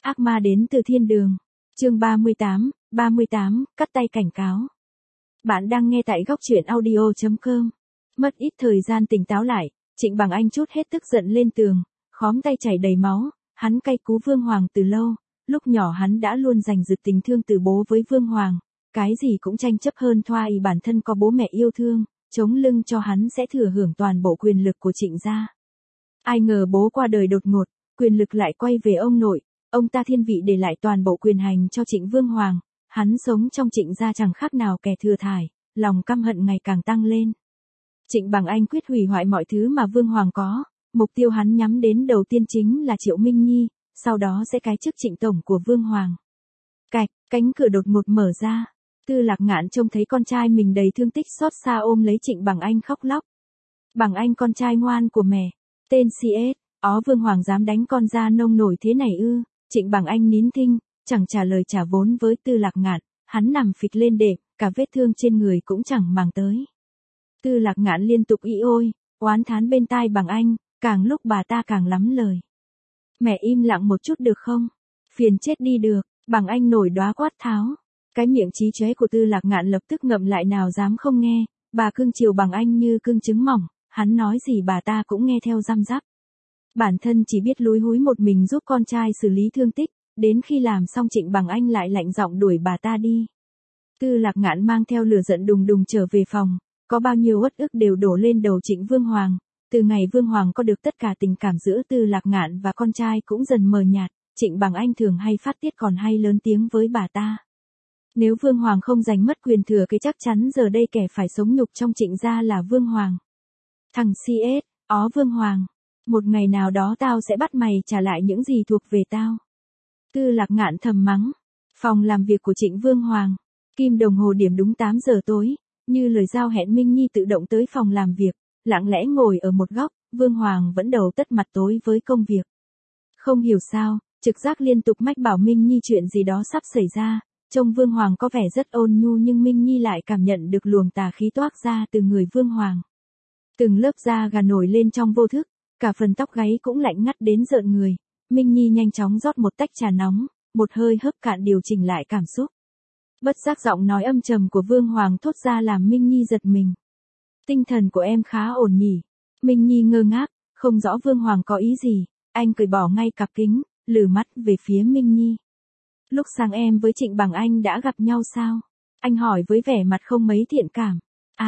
Ác ma đến từ thiên đường. Chương 38, cắt tay cảnh cáo. Bạn đang nghe tại góc truyện audio.com. Mất ít thời gian tỉnh táo lại, Trịnh Bằng Anh trút hết tức giận lên tường, khóm tay chảy đầy máu, hắn cay cú Vương Hoàng từ lâu, lúc nhỏ hắn đã luôn dành dứt tình thương từ bố với Vương Hoàng, cái gì cũng tranh chấp hơn thoa y bản thân có bố mẹ yêu thương, chống lưng cho hắn sẽ thừa hưởng toàn bộ quyền lực của Trịnh gia. Ai ngờ bố qua đời đột ngột, quyền lực lại quay về ông nội, ông ta thiên vị để lại toàn bộ quyền hành cho Trịnh Vương Hoàng, hắn sống trong Trịnh gia chẳng khác nào kẻ thừa thải, lòng căm hận ngày càng tăng lên. Trịnh Bằng Anh quyết hủy hoại mọi thứ mà Vương Hoàng có, mục tiêu hắn nhắm đến đầu tiên chính là Triệu Minh Nhi, sau đó sẽ cái chức Trịnh tổng của Vương Hoàng. Cạch, cánh cửa đột ngột mở ra, Tư Lạc Ngạn trông thấy con trai mình đầy thương tích xót xa ôm lấy Trịnh Bằng Anh khóc lóc. Bằng Anh con trai ngoan của mẹ, tên CS, Vương Hoàng dám đánh con da nông nổi thế này ư? Trịnh Bằng Anh nín thinh, chẳng trả lời trả vốn với Tư Lạc Ngạn, hắn nằm phịch lên đệm, cả vết thương trên người cũng chẳng màng tới. Tư Lạc Ngạn liên tục ĩ ôi, oán thán bên tai Bằng Anh, càng lúc bà ta càng lắm lời. Mẹ im lặng một chút được không? Phiền chết đi được, Bằng Anh nổi đóa quát tháo. Cái miệng chí chóe của Tư Lạc Ngạn lập tức ngậm lại nào dám không nghe, bà cưng chiều Bằng Anh như cưng trứng mỏng, hắn nói gì bà ta cũng nghe theo răm rắp. Bản thân chỉ biết lúi húi một mình giúp con trai xử lý thương tích, đến khi làm xong Trịnh Bằng Anh lại lạnh giọng đuổi bà ta đi. Tư Lạc Ngạn mang theo lửa giận đùng đùng trở về phòng, có bao nhiêu uất ức đều đổ lên đầu Trịnh Vương Hoàng. Từ ngày Vương Hoàng có được tất cả tình cảm giữa Tư Lạc Ngạn và con trai cũng dần mờ nhạt, Trịnh Bằng Anh thường hay phát tiết còn hay lớn tiếng với bà ta. Nếu Vương Hoàng không giành mất quyền thừa kế chắc chắn giờ đây kẻ phải sống nhục trong Trịnh gia là Vương Hoàng. Thằng CS, Vương Hoàng, một ngày nào đó tao sẽ bắt mày trả lại những gì thuộc về tao. Tư Lạc Ngạn thầm mắng. Phòng làm việc của Trịnh Vương Hoàng. Kim đồng hồ điểm đúng 8 giờ tối, như lời giao hẹn Minh Nhi tự động tới phòng làm việc, lặng lẽ ngồi ở một góc, Vương Hoàng vẫn đầu tất mặt tối với công việc. Không hiểu sao, trực giác liên tục mách bảo Minh Nhi chuyện gì đó sắp xảy ra, trông Vương Hoàng có vẻ rất ôn nhu nhưng Minh Nhi lại cảm nhận được luồng tà khí toát ra từ người Vương Hoàng. Từng lớp da gà nổi lên trong vô thức, cả phần tóc gáy cũng lạnh ngắt đến rợn người. Minh Nhi nhanh chóng rót một tách trà nóng, một hơi hớp cạn điều chỉnh lại cảm xúc. Bất giác giọng nói âm trầm của Vương Hoàng thốt ra làm Minh Nhi giật mình. Tinh thần của em khá ổn nhỉ? Minh Nhi ngơ ngác, không rõ Vương Hoàng có ý gì, anh cởi bỏ ngay cặp kính, lử mắt về phía Minh Nhi. Lúc sáng em với Trịnh Bằng Anh đã gặp nhau sao? Anh hỏi với vẻ mặt không mấy thiện cảm.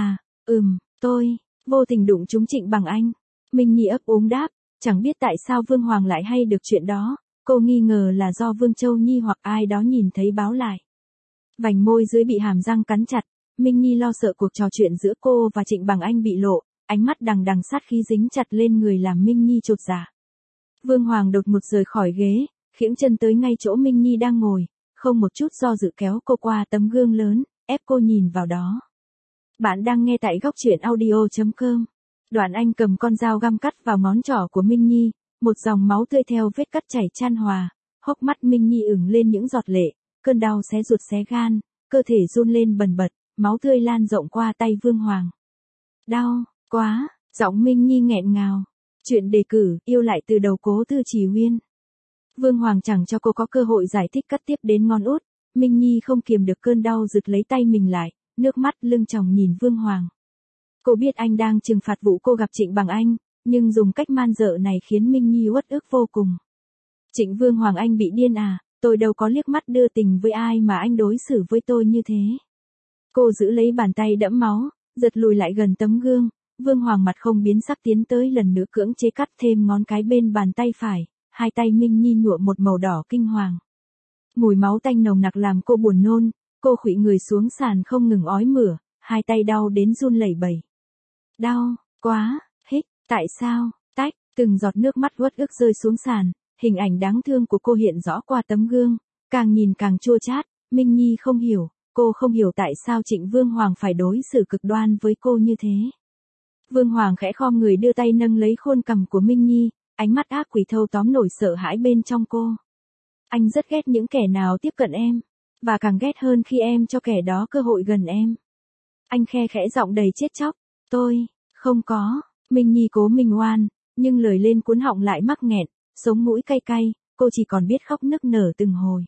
Tôi, vô tình đụng trúng Trịnh Bằng Anh. Minh Nhi ấp úng đáp, chẳng biết tại sao Vương Hoàng lại hay được chuyện đó, cô nghi ngờ là do Vương Châu Nhi hoặc ai đó nhìn thấy báo lại. Vành môi dưới bị hàm răng cắn chặt, Minh Nhi lo sợ cuộc trò chuyện giữa cô và Trịnh Bằng Anh bị lộ, ánh mắt đằng đằng sát khí dính chặt lên người làm Minh Nhi chột dạ. Vương Hoàng đột ngột rời khỏi ghế, khiễng chân tới ngay chỗ Minh Nhi đang ngồi, không một chút do dự kéo cô qua tấm gương lớn, ép cô nhìn vào đó. Bạn đang nghe tại góc truyện audio.com. Đoạn anh cầm con dao găm cắt vào ngón trỏ của Minh Nhi, một dòng máu tươi theo vết cắt chảy chan hòa, hốc mắt Minh Nhi ửng lên những giọt lệ, cơn đau xé ruột xé gan, cơ thể run lên bần bật, máu tươi lan rộng qua tay Vương Hoàng. Đau, quá, giọng Minh Nhi nghẹn ngào. Chuyện đề cử, yêu lại từ đầu Cố Tư Trì Huyên. Vương Hoàng chẳng cho cô có cơ hội giải thích cắt tiếp đến ngón út, Minh Nhi không kiềm được cơn đau giật lấy tay mình lại, nước mắt lưng tròng nhìn Vương Hoàng. Cô biết anh đang trừng phạt vụ cô gặp Trịnh Bằng Anh, nhưng dùng cách man dợ này khiến Minh Nhi uất ức vô cùng. Trịnh Vương Hoàng anh bị điên à, tôi đâu có liếc mắt đưa tình với ai mà anh đối xử với tôi như thế. Cô giữ lấy bàn tay đẫm máu, giật lùi lại gần tấm gương, Vương Hoàng mặt không biến sắc tiến tới lần nữa cưỡng chế cắt thêm ngón cái bên bàn tay phải, hai tay Minh Nhi nhuộm một màu đỏ kinh hoàng. Mùi máu tanh nồng nặc làm cô buồn nôn, cô khuỵu người xuống sàn không ngừng ói mửa, hai tay đau đến run lẩy bẩy. Đau, quá, hích, tại sao, tách, từng giọt nước mắt uất ức rơi xuống sàn, hình ảnh đáng thương của cô hiện rõ qua tấm gương, càng nhìn càng chua chát, Minh Nhi không hiểu, cô không hiểu tại sao Trịnh Vương Hoàng phải đối xử cực đoan với cô như thế. Vương Hoàng khẽ khom người đưa tay nâng lấy khuôn cằm của Minh Nhi, ánh mắt ác quỷ thâu tóm nổi sợ hãi bên trong cô. Anh rất ghét những kẻ nào tiếp cận em, và càng ghét hơn khi em cho kẻ đó cơ hội gần em. Anh khe khẽ giọng đầy chết chóc, tôi, không có, Minh Nhi cố mình oan, nhưng lời lên cuốn họng lại mắc nghẹn, sống mũi cay cay, cô chỉ còn biết khóc nức nở từng hồi.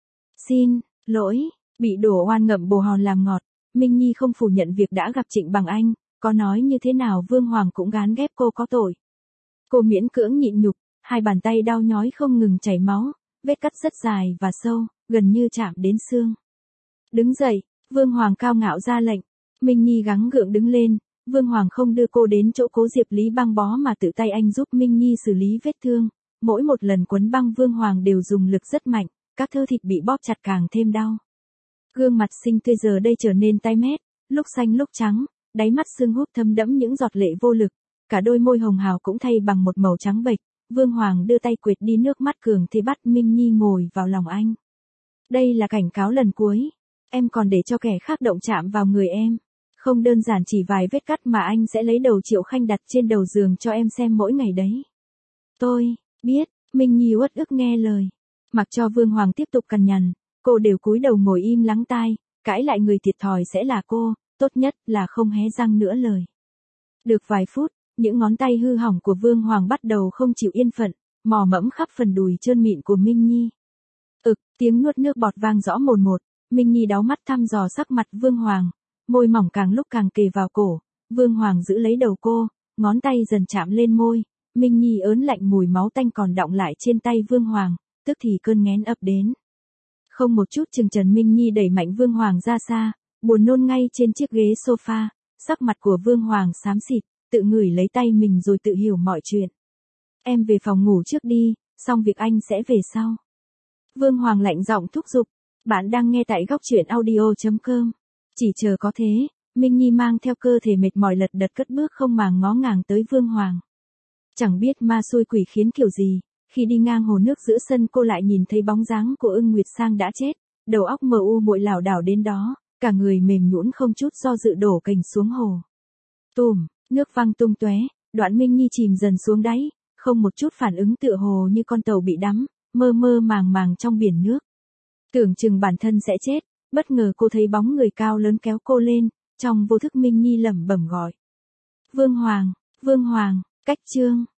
Xin lỗi, bị đổ oan ngậm bồ hòn làm ngọt, Minh Nhi không phủ nhận việc đã gặp Trịnh Bằng Anh, có nói như thế nào Vương Hoàng cũng gán ghép cô có tội. Cô miễn cưỡng nhịn nhục, hai bàn tay đau nhói không ngừng chảy máu, vết cắt rất dài và sâu, gần như chạm đến xương. Đứng dậy, Vương Hoàng cao ngạo ra lệnh. Minh Nhi gắng gượng đứng lên, Vương Hoàng không đưa cô đến chỗ Cố Diệp Lý băng bó mà tự tay anh giúp Minh Nhi xử lý vết thương. Mỗi một lần quấn băng Vương Hoàng đều dùng lực rất mạnh, các thớ thịt bị bóp chặt càng thêm đau. Gương mặt xinh tươi giờ đây trở nên tái mét, lúc xanh lúc trắng, đáy mắt sưng húp thấm đẫm những giọt lệ vô lực, cả đôi môi hồng hào cũng thay bằng một màu trắng bệch. Vương Hoàng đưa tay quệt đi nước mắt cường thế bắt Minh Nhi ngồi vào lòng anh. Đây là cảnh cáo lần cuối, em còn để cho kẻ khác động chạm vào người em. Không đơn giản chỉ vài vết cắt mà anh sẽ lấy đầu Triệu Khanh đặt trên đầu giường cho em xem mỗi ngày đấy. Tôi biết, Minh Nhi uất ức nghe lời. Mặc cho Vương Hoàng tiếp tục cằn nhằn, cô đều cúi đầu ngồi im lắng tai, cãi lại người thiệt thòi sẽ là cô, tốt nhất là không hé răng nữa lời. Được vài phút, những ngón tay hư hỏng của Vương Hoàng bắt đầu không chịu yên phận, mò mẫm khắp phần đùi trơn mịn của Minh Nhi. Tiếng nuốt nước bọt vang rõ mồn một, Minh Nhi đáo mắt thăm dò sắc mặt Vương Hoàng, môi mỏng càng lúc càng kề vào cổ, Vương Hoàng giữ lấy đầu cô, ngón tay dần chạm lên môi, Minh Nhi ớn lạnh mùi máu tanh còn đọng lại trên tay Vương Hoàng, tức thì cơn nghén ập đến. Không một chút chừng chần Minh Nhi đẩy mạnh Vương Hoàng ra xa, buồn nôn ngay trên chiếc ghế sofa, sắc mặt của Vương Hoàng xám xịt, tự ngửi lấy tay mình rồi tự hiểu mọi chuyện. Em về phòng ngủ trước đi, xong việc anh sẽ về sau. Vương Hoàng lạnh giọng thúc giục. Bạn đang nghe tại góc truyện audio.com. Chỉ chờ có thế, Minh Nhi mang theo cơ thể mệt mỏi lật đật cất bước không màng ngó ngàng tới Vương Hoàng. Chẳng biết ma xui quỷ khiến kiểu gì, khi đi ngang hồ nước giữa sân cô lại nhìn thấy bóng dáng của Ưng Nguyệt Sang đã chết, đầu óc mờ u muội lảo đảo đến đó, cả người mềm nhũn không chút do dự đổ cành xuống hồ. Tùm, nước văng tung tóe, đoạn Minh Nhi chìm dần xuống đáy, không một chút phản ứng tựa hồ như con tàu bị đắm, mơ mơ màng màng trong biển nước. Tưởng chừng bản thân sẽ chết, bất ngờ cô thấy bóng người cao lớn kéo cô lên, trong vô thức Minh Nhi lẩm bẩm gọi. Vương Hoàng, cách chương.